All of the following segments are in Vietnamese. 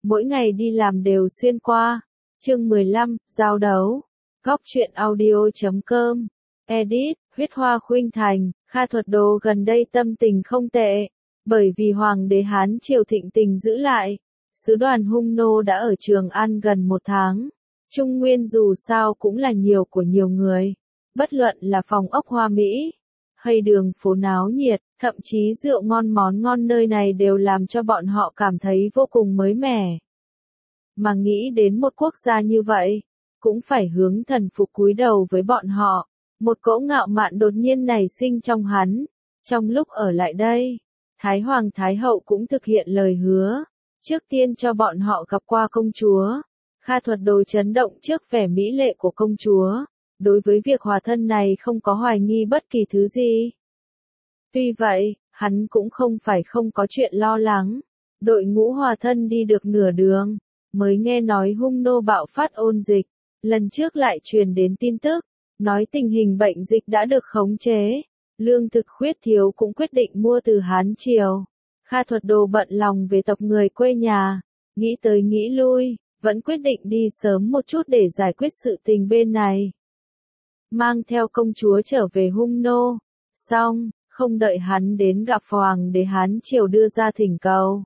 mỗi ngày đi làm đều xuyên qua. Chương 15, giao đấu. Góc truyện audio.com. Edit, Huyết Hoa Khuynh Thành. Kha Thuật Đồ gần đây tâm tình không tệ, bởi vì Hoàng đế Hán Triều thịnh tình giữ lại. Sứ đoàn Hung Nô đã ở Trường An gần 1 tháng. Trung Nguyên dù sao cũng là nhiều của nhiều người. Bất luận là phòng ốc hoa mỹ, hay đường phố náo nhiệt, thậm chí rượu ngon món ngon nơi này đều làm cho bọn họ cảm thấy vô cùng mới mẻ. Mà nghĩ đến một quốc gia như vậy, cũng phải hướng thần phục cúi đầu với bọn họ. Một cỗ ngạo mạn đột nhiên nảy sinh trong hắn. Trong lúc ở lại đây, Thái Hoàng Thái Hậu cũng thực hiện lời hứa. Trước tiên cho bọn họ gặp qua công chúa. Kha Thuật Đồ chấn động trước vẻ mỹ lệ của công chúa. Đối với việc hòa thân này không có hoài nghi bất kỳ thứ gì. Tuy vậy, hắn cũng không phải không có chuyện lo lắng. Đội ngũ hòa thân đi được nửa đường, mới nghe nói Hung Nô bạo phát ôn dịch. Lần trước lại truyền đến tin tức, nói tình hình bệnh dịch đã được khống chế. Lương thực khuyết thiếu cũng quyết định mua từ Hán Triều. Kha Thuật Đồ bận lòng về tộc người quê nhà, nghĩ tới nghĩ lui, vẫn quyết định đi sớm một chút để giải quyết sự tình bên này. Mang theo công chúa trở về Hung Nô, xong, không đợi hắn đến gặp Hoàng đế Hán Triều đưa ra thỉnh cầu.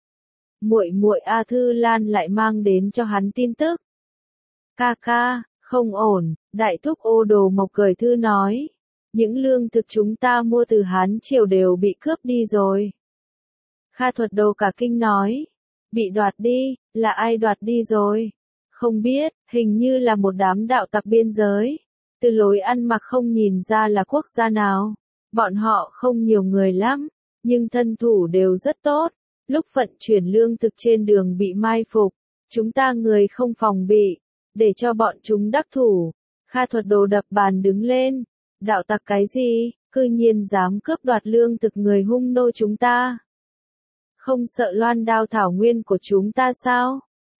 Muội muội A Thư Lan lại mang đến cho hắn tin tức. Ca ca, không ổn, đại thúc Ô Đồ Mộc gửi thư nói. Những lương thực chúng ta mua từ Hán Triều đều bị cướp đi rồi. Kha Thuật Đồ cả kinh nói. Bị đoạt đi, là ai đoạt đi rồi? Không biết, hình như là một đám đạo tặc biên giới. Từ lối ăn mặc không nhìn ra là quốc gia nào. Bọn họ không nhiều người lắm, nhưng thân thủ đều rất tốt. Lúc vận chuyển lương thực trên đường bị mai phục, chúng ta người không phòng bị, để cho bọn chúng đắc thủ. Kha Thuật Đồ đập bàn đứng lên. Đạo tặc cái gì, cư nhiên dám cướp đoạt lương thực người Hung Nô chúng ta? Không sợ loan đao thảo nguyên của chúng ta sao?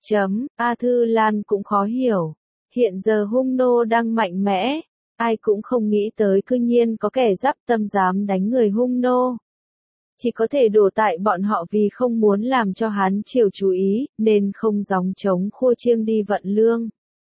A Thư Lan cũng khó hiểu. Hiện giờ Hung Nô đang mạnh mẽ, ai cũng không nghĩ tới cư nhiên có kẻ giáp tâm dám đánh người Hung Nô. Chỉ có thể đổ tại bọn họ vì không muốn làm cho Hán Triều chú ý, nên không gióng trống khua chiêng đi vận lương.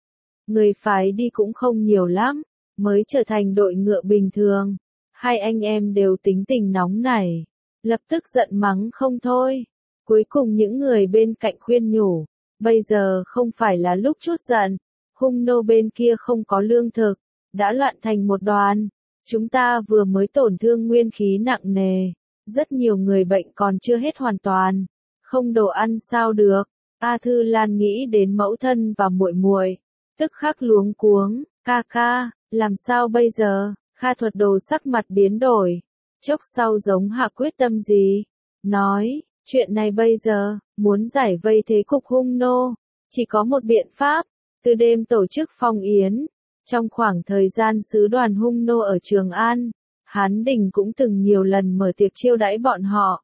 Người phái đi cũng không nhiều lắm, mới trở thành đội ngựa bình thường. Hai anh em đều tính tình nóng nảy, lập tức giận mắng không thôi. Cuối cùng những người bên cạnh khuyên nhủ, bây giờ không phải là lúc chút giận. Hung Nô bên kia không có lương thực, đã loạn thành một đoàn. Chúng ta vừa mới tổn thương nguyên khí nặng nề, rất nhiều người bệnh còn chưa hết hoàn toàn, không đồ ăn sao được. A Thư Lan nghĩ đến mẫu thân và muội muội, tức khắc luống cuống. Ca ca, làm sao bây giờ? Kha Thuật Đồ sắc mặt biến đổi, chốc sau giống hạ quyết tâm gì, nói, chuyện này bây giờ, muốn giải vây thế cục Hung Nô, chỉ có một biện pháp, từ đêm tổ chức phong yến. Trong khoảng thời gian sứ đoàn Hung Nô ở Trường An, Hán Đình cũng từng nhiều lần mở tiệc chiêu đãi bọn họ.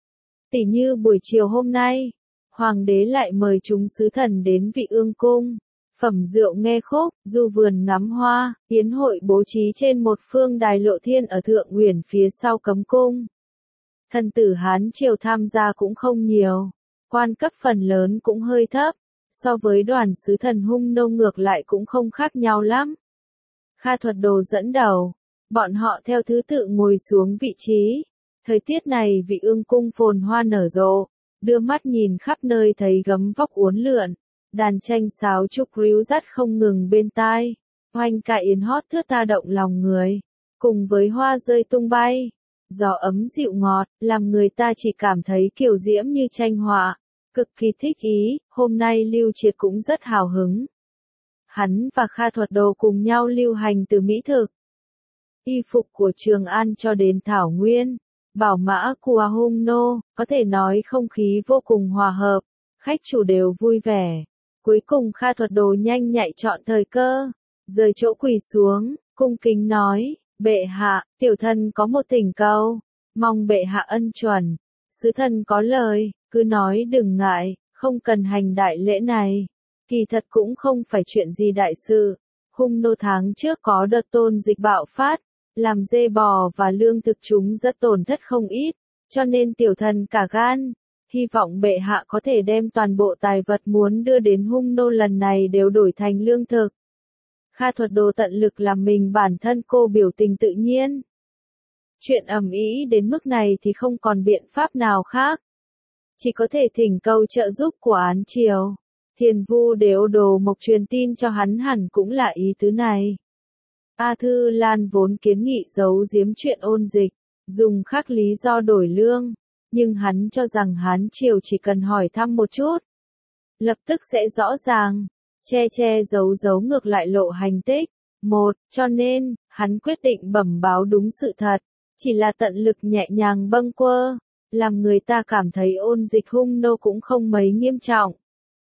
Tỉ như buổi chiều hôm nay, Hoàng đế lại mời chúng sứ thần đến Vị Ương Cung, phẩm rượu nghe khúc, du vườn ngắm hoa, yến hội bố trí trên một phương đài lộ thiên ở Thượng Uyển phía sau cấm cung. Thần tử Hán Triều tham gia cũng không nhiều, quan cấp phần lớn cũng hơi thấp, so với đoàn sứ thần Hung Nô ngược lại cũng không khác nhau lắm. Kha Thuật Đồ dẫn đầu, bọn họ theo thứ tự ngồi xuống vị trí. Thời tiết này Vị Ương Cung phồn hoa nở rộ, đưa mắt nhìn khắp nơi thấy gấm vóc uốn lượn, đàn tranh sáo trúc ríu rắt không ngừng bên tai, hoành ca yến hót thướt tha động lòng người, cùng với hoa rơi tung bay, gió ấm dịu ngọt, làm người ta chỉ cảm thấy kiều diễm như tranh họa, cực kỳ thích ý. Hôm nay Lưu Triệt cũng rất hào hứng. Hắn và Kha Thuật Đồ cùng nhau lưu hành từ mỹ thực, y phục của Trường An cho đến Thảo Nguyên, bảo mã của Hung Nô, có thể nói không khí vô cùng hòa hợp, khách chủ đều vui vẻ. Cuối cùng Kha Thuật Đồ nhanh nhạy chọn thời cơ, rời chỗ quỳ xuống, cung kính nói, bệ hạ, tiểu thần có một thỉnh cầu, mong bệ hạ ân chuẩn. Sứ thần có lời, cứ nói đừng ngại, không cần hành đại lễ này. Kỳ thật cũng không phải chuyện gì đại sự. Hung Nô tháng trước có đợt tôn dịch bạo phát, làm dê bò và lương thực chúng rất tổn thất không ít, cho nên tiểu thần cả gan. hy vọng bệ hạ có thể đem toàn bộ tài vật muốn đưa đến hung nô lần này đều đổi thành lương thực. Kha Thuật Đồ tận lực làm mình bản thân cô biểu tình tự nhiên. Chuyện ầm ĩ đến mức này thì không còn biện pháp nào khác. Chỉ có thể thỉnh cầu trợ giúp của Án Triều. Thiền Vu để Ô Đồ Mộc truyền tin cho hắn hẳn cũng là ý tứ này. A Thư Lan vốn kiến nghị giấu giếm chuyện Ôn Dịch, dùng khác lý do đổi lương, nhưng hắn cho rằng Hán Triều chỉ cần hỏi thăm một chút, lập tức sẽ rõ ràng, che giấu ngược lại lộ hành tích. Cho nên, hắn quyết định bẩm báo đúng sự thật, chỉ là tận lực nhẹ nhàng bâng quơ, làm người ta cảm thấy Ôn Dịch hung nô cũng không mấy nghiêm trọng.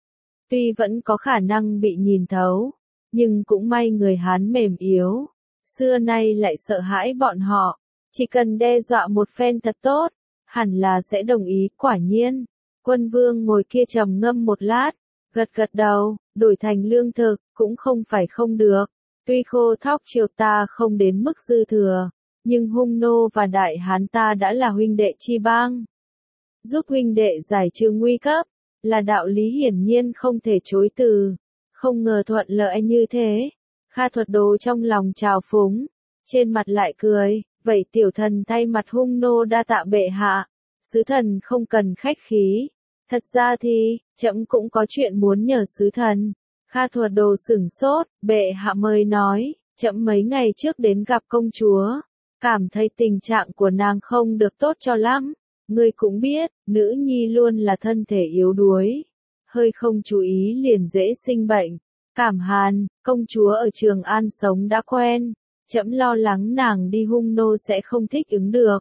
Tuy vẫn có khả năng bị nhìn thấu, nhưng cũng may người Hán mềm yếu, xưa nay lại sợ hãi bọn họ, chỉ cần đe dọa một phen thật tốt, hẳn là sẽ đồng ý. Quả nhiên, Quân Vương ngồi kia trầm ngâm một lát, gật đầu, đổi thành lương thực, cũng không phải không được. Tuy khô thóc triều ta không đến mức dư thừa, nhưng hung nô và đại Hán ta đã là huynh đệ chi bang. Giúp huynh đệ giải trừ nguy cấp, là đạo lý hiển nhiên không thể chối từ. Không ngờ thuận lợi như thế. Kha Thuật Đồ trong lòng trào phúng, trên mặt lại cười, vậy tiểu thần thay mặt hung nô đa tạ bệ hạ. Sứ thần không cần khách khí. Thật ra thì, trẫm cũng có chuyện muốn nhờ sứ thần. Kha Thuật Đồ sửng sốt, bệ hạ mời nói, trẫm mấy ngày trước đến gặp công chúa, cảm thấy tình trạng của nàng không được tốt cho lắm. Ngươi cũng biết, nữ nhi luôn là thân thể yếu đuối, hơi không chú ý liền dễ sinh bệnh, cảm hàn. Công chúa ở Trường An sống đã quen, trẫm lo lắng nàng đi hung nô sẽ không thích ứng được,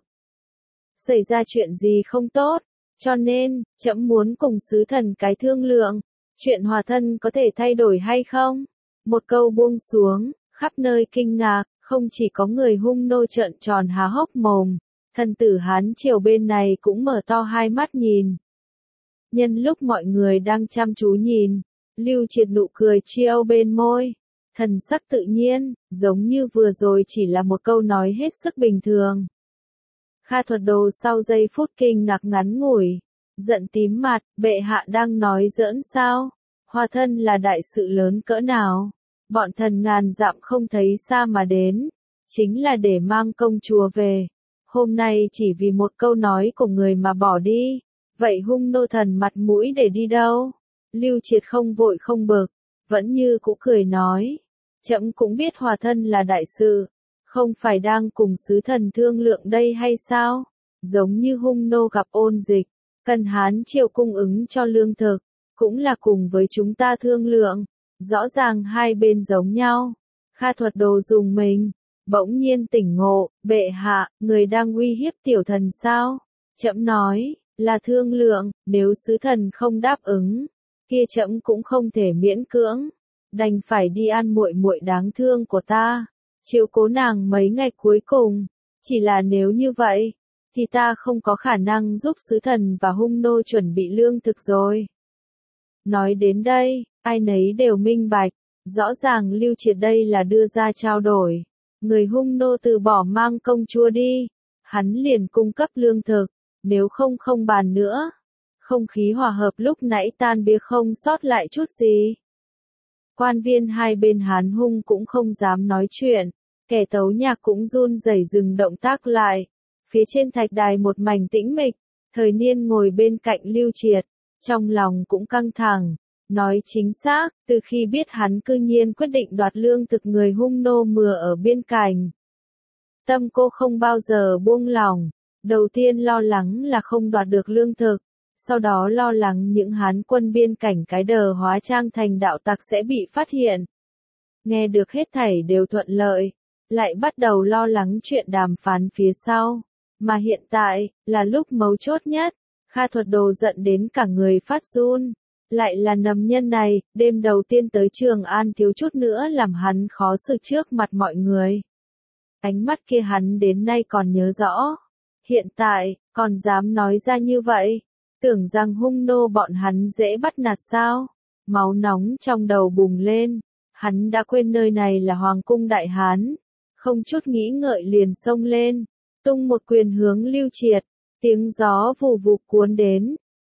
xảy ra chuyện gì không tốt, cho nên trẫm muốn cùng sứ thần cái thương lượng, chuyện hòa thân có thể thay đổi hay không? Một câu buông xuống, khắp nơi kinh ngạc, không chỉ có người hung nô trợn tròn há hốc mồm, thần tử Hán Triều bên này cũng mở to hai mắt nhìn. Nhân lúc mọi người đang chăm chú nhìn, Lưu Triệt nụ cười trêu bên môi, thần sắc tự nhiên, giống như vừa rồi chỉ là một câu nói hết sức bình thường. Kha Thuật Đồ sau giây phút kinh ngạc ngắn ngủi, giận tím mặt, bệ hạ đang nói giỡn sao? Hòa thân là đại sự lớn cỡ nào? Bọn thần ngàn dặm không thấy xa mà đến, chính là để mang công chúa về. Hôm nay chỉ vì một câu nói của người mà bỏ đi, vậy hung nô thần mặt mũi để đi đâu? Lưu Triệt không vội không bực, vẫn như cũ cười nói, trẫm cũng biết hòa thân là đại sự, không phải đang cùng sứ thần thương lượng đây hay sao? Giống như hung nô gặp Ôn Dịch, cần Hán Triều cung ứng cho lương thực, cũng là cùng với chúng ta thương lượng, rõ ràng hai bên giống nhau. Kha Thuật Đồ dùng mình, bỗng nhiên tỉnh ngộ, bệ hạ, người đang uy hiếp tiểu thần sao? Trẫm nói, là thương lượng, nếu sứ thần không đáp ứng, kia trẫm cũng không thể miễn cưỡng, đành phải đi ăn muội muội đáng thương của ta, chiếu cố nàng mấy ngày cuối cùng. Chỉ là nếu như vậy, thì ta không có khả năng giúp sứ thần và hung nô chuẩn bị lương thực rồi. Nói đến đây, ai nấy đều minh bạch, rõ ràng Lưu Triệt đây là đưa ra trao đổi. Người hung nô từ bỏ mang công chúa đi, hắn liền cung cấp lương thực, nếu không bàn nữa. Không khí hòa hợp lúc nãy tan biến không sót lại chút gì. Quan viên hai bên Hán hung cũng không dám nói chuyện, kẻ tấu nhạc cũng run rẩy dừng động tác lại. Phía trên thạch đài một mảnh tĩnh mịch, Thời Niên ngồi bên cạnh Lưu Triệt, trong lòng cũng căng thẳng. Nói chính xác, từ khi biết hắn cư nhiên quyết định đoạt lương thực người hung nô mừa ở biên cảnh, tâm cô không bao giờ buông lỏng. Đầu tiên lo lắng là không đoạt được lương thực, sau đó lo lắng những Hán quân biên cảnh cái đờ hóa trang thành đạo tặc sẽ bị phát hiện. Nghe được hết thảy đều thuận lợi, lại bắt đầu lo lắng chuyện đàm phán phía sau. Mà hiện tại, là lúc mấu chốt nhất. Kha Thuật Đồ giận đến cả người phát run. Lại là nầm nhân này, đêm đầu tiên tới Trường An thiếu chút nữa làm hắn khó xử trước mặt mọi người. Ánh mắt kia hắn đến nay còn nhớ rõ. Hiện tại, còn dám nói ra như vậy. Tưởng rằng hung nô bọn hắn dễ bắt nạt sao. Máu nóng trong đầu bùng lên. Hắn đã quên nơi này là Hoàng cung Đại Hán. Không chút nghĩ ngợi liền xông lên. Tung một quyền hướng Lưu Triệt. Tiếng gió vù vù cuốn đến.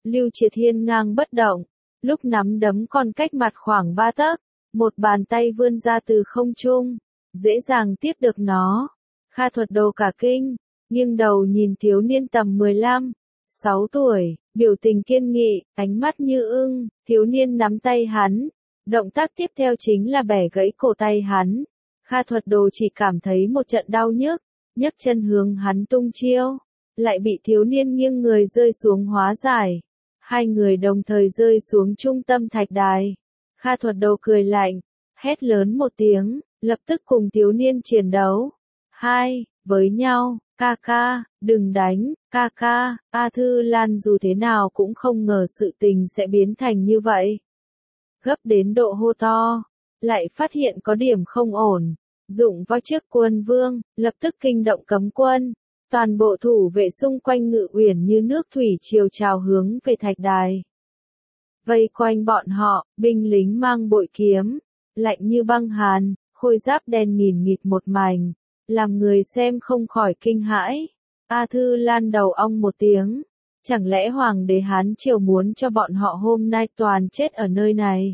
Lưu Triệt hiên ngang bất động, lúc nắm đấm còn cách mặt khoảng 3 tấc, một bàn tay vươn ra từ không trung, dễ dàng tiếp được nó. Kha Thuật Đồ cả kinh, nghiêng đầu nhìn thiếu niên tầm 15, 6 tuổi, biểu tình kiên nghị, ánh mắt như ưng, thiếu niên nắm tay hắn. Động tác tiếp theo chính là bẻ gãy cổ tay hắn. Kha Thuật Đồ chỉ cảm thấy một trận đau nhức, nhấc chân hướng hắn tung chiêu, lại bị thiếu niên nghiêng người rơi xuống hóa giải. Hai người đồng thời rơi xuống trung tâm thạch đài. Kha Thuật Đồ cười lạnh, hét lớn một tiếng, lập tức cùng thiếu niên chiến đấu. Hai, với nhau, ca ca, đừng đánh, ca ca. A Thư Lan dù thế nào cũng không ngờ sự tình sẽ biến thành như vậy. Gấp đến độ hô to, lại phát hiện có điểm không ổn. Dụng vào trước quân vương, lập tức kinh động cấm quân. Toàn bộ thủ vệ xung quanh Ngự Uyển như nước thủy triều trào hướng về thạch đài. Vây quanh bọn họ, binh lính mang bội kiếm, lạnh như băng hàn, khôi giáp đen nghìn nghịt một mảnh, làm người xem không khỏi kinh hãi. A Thư Lan đầu ong một tiếng, chẳng lẽ Hoàng đế Hán Triều muốn cho bọn họ hôm nay toàn chết ở nơi này?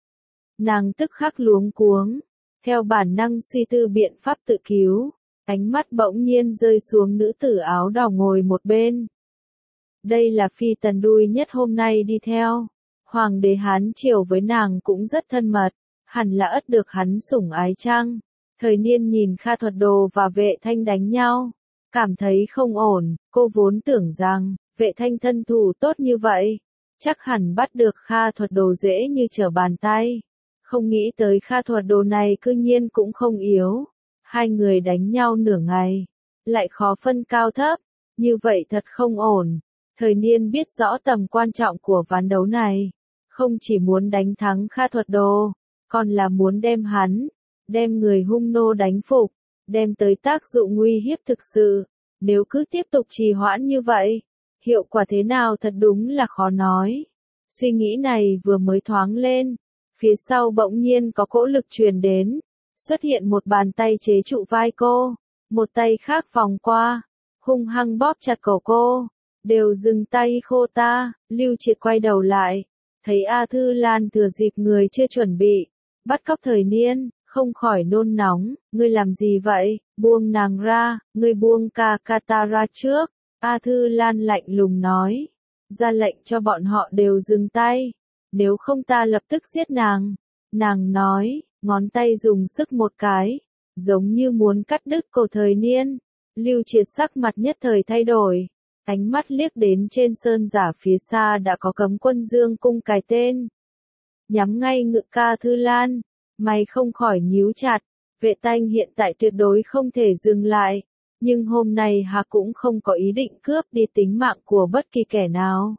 Nàng tức khắc luống cuống, theo bản năng suy tư biện pháp tự cứu. Ánh mắt bỗng nhiên rơi xuống nữ tử áo đỏ ngồi một bên. Đây là phi tần đuôi nhất hôm nay đi theo. Hoàng đế Hán Triều với nàng cũng rất thân mật, hẳn là ất được hắn sủng ái chăng. Thời niên nhìn Kha Thuật Đồ và Vệ Thanh đánh nhau, cảm thấy không ổn, cô vốn tưởng rằng, Vệ Thanh thân thủ tốt như vậy, chắc hẳn bắt được Kha Thuật Đồ dễ như trở bàn tay. Không nghĩ tới Kha Thuật Đồ này cư nhiên cũng không yếu. Hai người đánh nhau nửa ngày, lại khó phân cao thấp, như vậy thật không ổn. Thời niên biết rõ tầm quan trọng của ván đấu này, không chỉ muốn đánh thắng Kha Thuật Đồ, còn là muốn đem hắn, đem người hung nô đánh phục, đem tới tác dụng nguy hiếp thực sự. Nếu cứ tiếp tục trì hoãn như vậy, hiệu quả thế nào thật đúng là khó nói. Suy nghĩ này vừa mới thoáng lên, phía sau bỗng nhiên có cỗ lực truyền đến. Xuất hiện một bàn tay chế trụ vai cô, một tay khác vòng qua, hung hăng bóp chặt cổ cô, đều dừng tay khô ta. Lưu Triệt quay đầu lại, thấy A Thư Lan thừa dịp người chưa chuẩn bị, bắt cóc thời niên, không khỏi nôn nóng, ngươi làm gì vậy, buông nàng ra, ngươi buông ca ca ta ra trước. A Thư Lan lạnh lùng nói, ra lệnh cho bọn họ đều dừng tay, nếu không ta lập tức giết nàng. Nàng nói, ngón tay dùng sức một cái, giống như muốn cắt đứt cổ thời niên. Lưu Triệt sắc mặt nhất thời thay đổi, ánh mắt liếc đến trên sơn giả phía xa đã có cấm quân dương cung cài tên. Nhắm ngay ngực Ca Thư Lan, mày không khỏi nhíu chặt, Vệ Thanh hiện tại tuyệt đối không thể dừng lại, nhưng hôm nay hà cũng không có ý định cướp đi tính mạng của bất kỳ kẻ nào.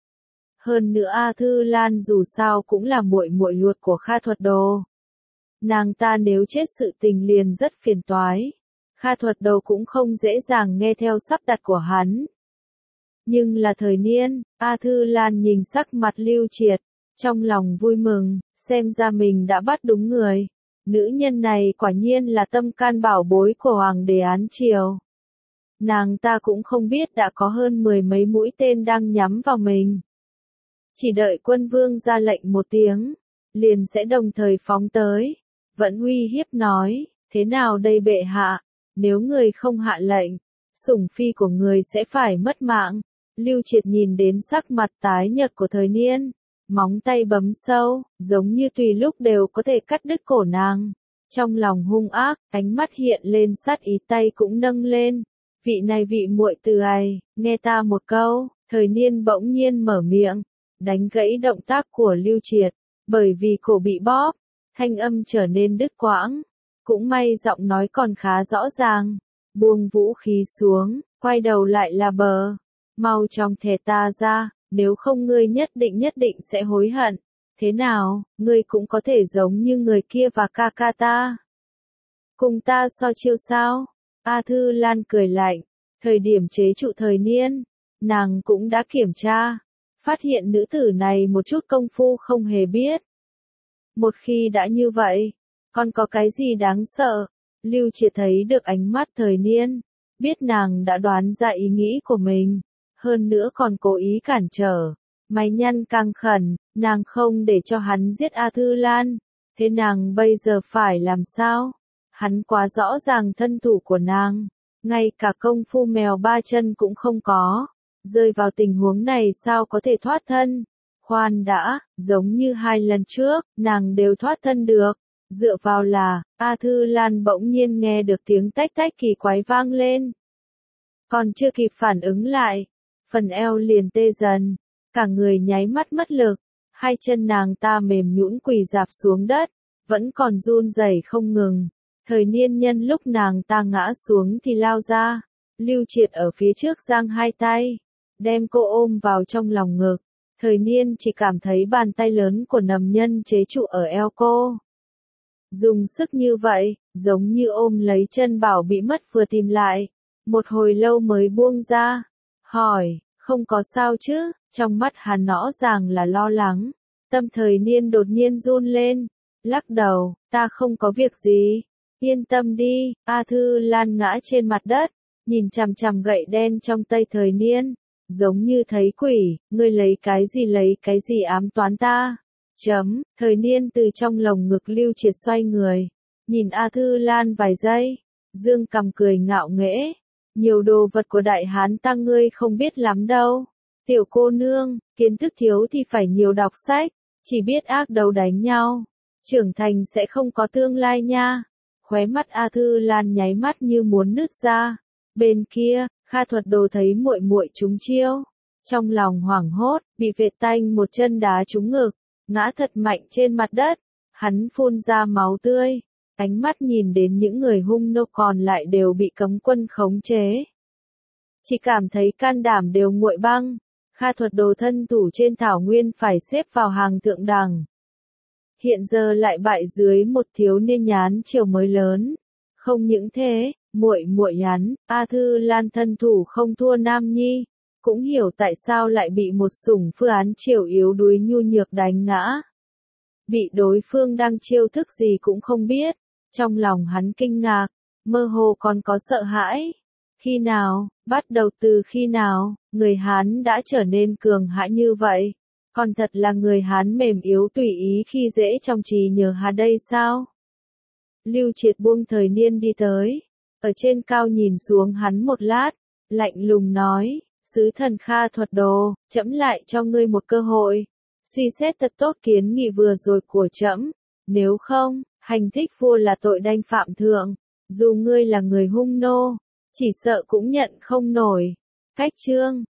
Hơn nữa A Thư Lan dù sao cũng là muội muội ruột của Kha Thuật Đồ. Nàng ta nếu chết sự tình liền rất phiền toái. Kha Thuật Đồ cũng không dễ dàng nghe theo sắp đặt của hắn. Nhưng là thời niên, A Thư Lan nhìn sắc mặt Lưu Triệt, trong lòng vui mừng, xem ra mình đã bắt đúng người. Nữ nhân này quả nhiên là tâm can bảo bối của Hoàng đế Hán Triều. Nàng ta cũng không biết đã có hơn 10 mấy mũi tên đang nhắm vào mình. Chỉ đợi quân vương ra lệnh một tiếng, liền sẽ đồng thời phóng tới. Vẫn uy hiếp nói, thế nào đây bệ hạ, nếu người không hạ lệnh, sủng phi của người sẽ phải mất mạng. Lưu Triệt nhìn đến sắc mặt tái nhợt của thời niên, móng tay bấm sâu, giống như tùy lúc đều có thể cắt đứt cổ nàng. Trong lòng hung ác, ánh mắt hiện lên sát ý, tay cũng nâng lên. Vị này vị muội từ ai, nghe ta một câu. Thời niên bỗng nhiên mở miệng, đánh gãy động tác của Lưu Triệt, bởi vì cổ bị bóp, thanh âm trở nên đứt quãng. Cũng may giọng nói còn khá rõ ràng, buông vũ khí xuống, quay đầu lại là bờ. Mau trong thẻ ta ra, nếu không ngươi nhất định sẽ hối hận. Thế nào, ngươi cũng có thể giống như người kia và ca ca ta. Cùng ta so chiêu sao? A Thư Lan cười lạnh, thời điểm chế trụ thời niên, nàng cũng đã kiểm tra, phát hiện nữ tử này một chút công phu không hề biết. Một khi đã như vậy, còn có cái gì đáng sợ? Lưu Triệt thấy được ánh mắt thời niên, biết nàng đã đoán ra ý nghĩ của mình, hơn nữa còn cố ý cản trở. Mày nhăn càng khẩn, nàng không để cho hắn giết A Thư Lan. Thế nàng bây giờ phải làm sao? Hắn quá rõ ràng thân thủ của nàng. Ngay cả công phu mèo ba chân cũng không có. Rơi vào tình huống này sao có thể thoát thân? Khoan đã, giống như 2 lần trước, nàng đều thoát thân được. Dựa vào là, A Thư Lan bỗng nhiên nghe được tiếng tách tách kỳ quái vang lên. Còn chưa kịp phản ứng lại, phần eo liền tê dần, cả người nháy mắt mất lực, 2 chân nàng ta mềm nhũn quỳ rạp xuống đất, vẫn còn run rẩy không ngừng. Thời Niên nhân lúc nàng ta ngã xuống thì lao ra, Lưu Triệt ở phía trước giang 2 tay, đem cô ôm vào trong lòng ngực. Thời Niên chỉ cảm thấy bàn tay lớn của nầm nhân chế trụ ở eo cô. Dùng sức như vậy, giống như ôm lấy chân bảo bị mất vừa tìm lại. Một hồi lâu mới buông ra. Hỏi, không có sao chứ? Trong mắt hắn rõ ràng là lo lắng. Tâm Thời Niên đột nhiên run lên. Lắc đầu, ta không có việc gì. Yên tâm đi. A Thư Lan ngã trên mặt đất, nhìn chằm chằm gậy đen trong tay Thời Niên. Giống như thấy quỷ, ngươi lấy cái gì ám toán ta? Thời Niên từ trong lồng ngực Lưu Triệt xoay người, nhìn A Thư Lan vài giây, dương cằm cười ngạo nghễ. Nhiều đồ vật của đại hán ta ngươi không biết lắm đâu. Tiểu cô nương, kiến thức thiếu thì phải nhiều đọc sách, chỉ biết ác đấu đánh nhau. Trưởng thành sẽ không có tương lai nha. Khóe mắt A Thư Lan nháy mắt như muốn nứt ra. Bên kia, Kha Thuật Đồ thấy muội muội trúng chiêu, trong lòng hoảng hốt, bị Vệ Tanh một chân đá trúng ngực, ngã thật mạnh trên mặt đất, hắn phun ra máu tươi, ánh mắt nhìn đến những người hung nô còn lại đều bị cấm quân khống chế. Chỉ cảm thấy can đảm đều nguội băng, Kha Thuật Đồ thân thủ trên thảo nguyên phải xếp vào hàng thượng đẳng. Hiện giờ lại bại dưới một thiếu niên nhán chiều mới lớn. Không những thế, muội hắn, A Thư Lan thân thủ không thua Nam Nhi, cũng hiểu tại sao lại bị một sủng phu án chiều yếu đuối nhu nhược đánh ngã. Bị đối phương đang chiêu thức gì cũng không biết, trong lòng hắn kinh ngạc, mơ hồ còn có sợ hãi. Khi nào, bắt đầu từ khi nào, người Hán đã trở nên cường hãn như vậy? Còn thật là người Hán mềm yếu tùy ý khi dễ trong trí nhớ hắn đây sao? Lưu Triệt buông Thời Niên đi tới, ở trên cao nhìn xuống hắn một lát, lạnh lùng nói, sứ thần Kha Thuật Đồ, trẫm lại cho ngươi một cơ hội, suy xét thật tốt kiến nghị vừa rồi của trẫm, nếu không, hành thích vua là tội đanh phạm thượng, dù ngươi là người hung nô, chỉ sợ cũng nhận không nổi. Cách chương